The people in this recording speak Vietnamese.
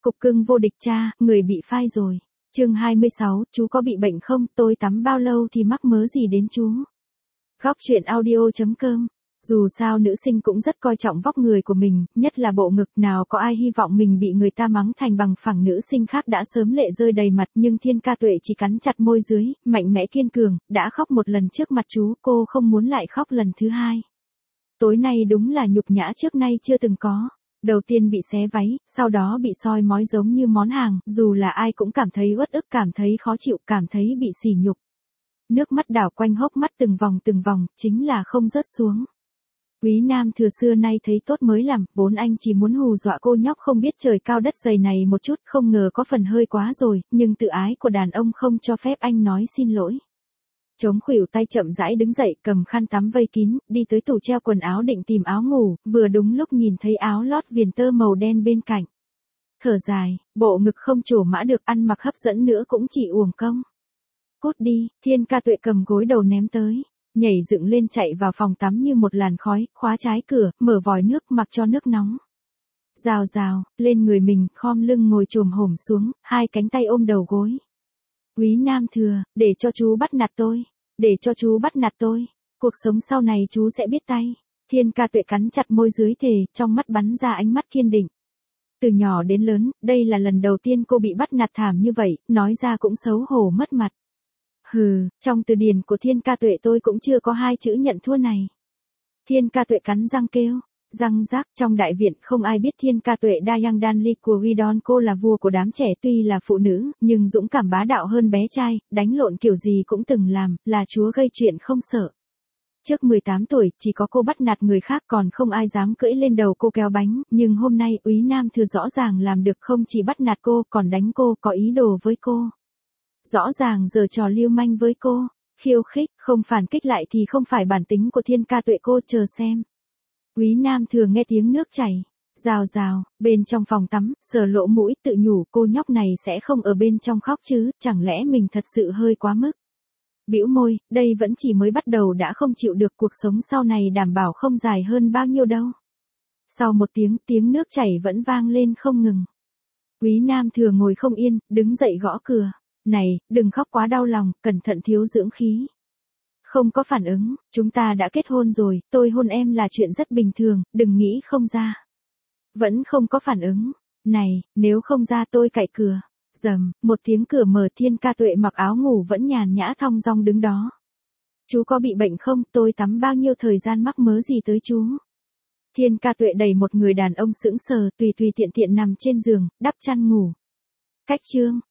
Cục cưng vô địch cha, người bị phai rồi. Chương 26, chú có bị bệnh không? Tôi tắm bao lâu thì mắc mớ gì đến chú? Góc truyện audio.com. Dù sao nữ sinh cũng rất coi trọng vóc người của mình, nhất là bộ ngực, nào có ai hy vọng mình bị người ta mắng thành bằng phẳng. Nữ sinh khác đã sớm lệ rơi đầy mặt, nhưng Thiên Ca Tuệ chỉ cắn chặt môi dưới, mạnh mẽ kiên cường, đã khóc một lần trước mặt chú, cô không muốn lại khóc lần thứ hai. Tối nay đúng là nhục nhã trước nay chưa từng có. Đầu tiên bị xé váy, sau đó bị soi mói giống như món hàng, dù là ai cũng cảm thấy uất ức, cảm thấy khó chịu, cảm thấy bị sỉ nhục. Nước mắt đảo quanh hốc mắt từng vòng, chính là không rớt xuống. Quý Nam Thừa xưa nay thấy tốt mới làm, vốn anh chỉ muốn hù dọa cô nhóc không biết trời cao đất dày này một chút, không ngờ có phần hơi quá rồi, nhưng tự ái của đàn ông không cho phép anh nói xin lỗi. Chống khuỷu tay chậm rãi đứng dậy, cầm khăn tắm vây kín, đi tới tủ treo quần áo định tìm áo ngủ, vừa đúng lúc nhìn thấy áo lót viền tơ màu đen bên cạnh. Thở dài, bộ ngực không trổ mã được, ăn mặc hấp dẫn nữa cũng chỉ uổng công. Cút đi, Thiên Ca Tuệ cầm gối đầu ném tới, nhảy dựng lên chạy vào phòng tắm như một làn khói, khóa trái cửa, mở vòi nước mặc cho nước nóng. Rào rào, lên người mình, khom lưng ngồi chồm hổm xuống, hai cánh tay ôm đầu gối. Quý Nam Thừa, để cho chú bắt nạt tôi. Để cho chú bắt nạt tôi. Cuộc sống sau này chú sẽ biết tay. Thiên Ca Tuệ cắn chặt môi dưới thề, trong mắt bắn ra ánh mắt kiên định. Từ nhỏ đến lớn, đây là lần đầu tiên cô bị bắt nạt thảm như vậy, nói ra cũng xấu hổ mất mặt. Hừ, trong từ điển của Thiên Ca Tuệ tôi cũng chưa có hai chữ nhận thua này. Thiên Ca Tuệ cắn răng kêu. Răng rác, trong đại viện không ai biết Thiên Ca Tuệ Dayang Danli của Widon, cô là vua của đám trẻ, tuy là phụ nữ, nhưng dũng cảm bá đạo hơn bé trai, đánh lộn kiểu gì cũng từng làm, là chúa gây chuyện không sợ. Trước 18 tuổi, chỉ có cô bắt nạt người khác, còn không ai dám cưỡi lên đầu cô kéo bánh, nhưng hôm nay Úy Nam Thừa rõ ràng làm được, không chỉ bắt nạt cô, còn đánh cô, có ý đồ với cô. Rõ ràng giở trò lưu manh với cô, khiêu khích, không phản kích lại thì không phải bản tính của Thiên Ca Tuệ, cô chờ xem. Quý Nam Thừa nghe tiếng nước chảy, rào rào, bên trong phòng tắm, sờ lỗ mũi tự nhủ cô nhóc này sẽ không ở bên trong khóc chứ, chẳng lẽ mình thật sự hơi quá mức. Bĩu môi, đây vẫn chỉ mới bắt đầu đã không chịu được, cuộc sống sau này đảm bảo không dài hơn bao nhiêu đâu. Sau một tiếng nước chảy vẫn vang lên không ngừng. Quý Nam Thừa ngồi không yên, đứng dậy gõ cửa. Này, đừng khóc quá đau lòng, cẩn thận thiếu dưỡng khí. Không có phản ứng, chúng ta đã kết hôn rồi, tôi hôn em là chuyện rất bình thường, đừng nghĩ không ra. Vẫn không có phản ứng. Này, nếu không ra tôi cạy cửa. Rầm, một tiếng cửa mở, Thiên Ca Tuệ mặc áo ngủ vẫn nhàn nhã thong dong đứng đó. Chú có bị bệnh không? Tôi tắm bao nhiêu thời gian mắc mớ gì tới chú? Thiên Ca Tuệ đẩy một người đàn ông sững sờ, tùy tiện nằm trên giường, đắp chăn ngủ. Cách chương,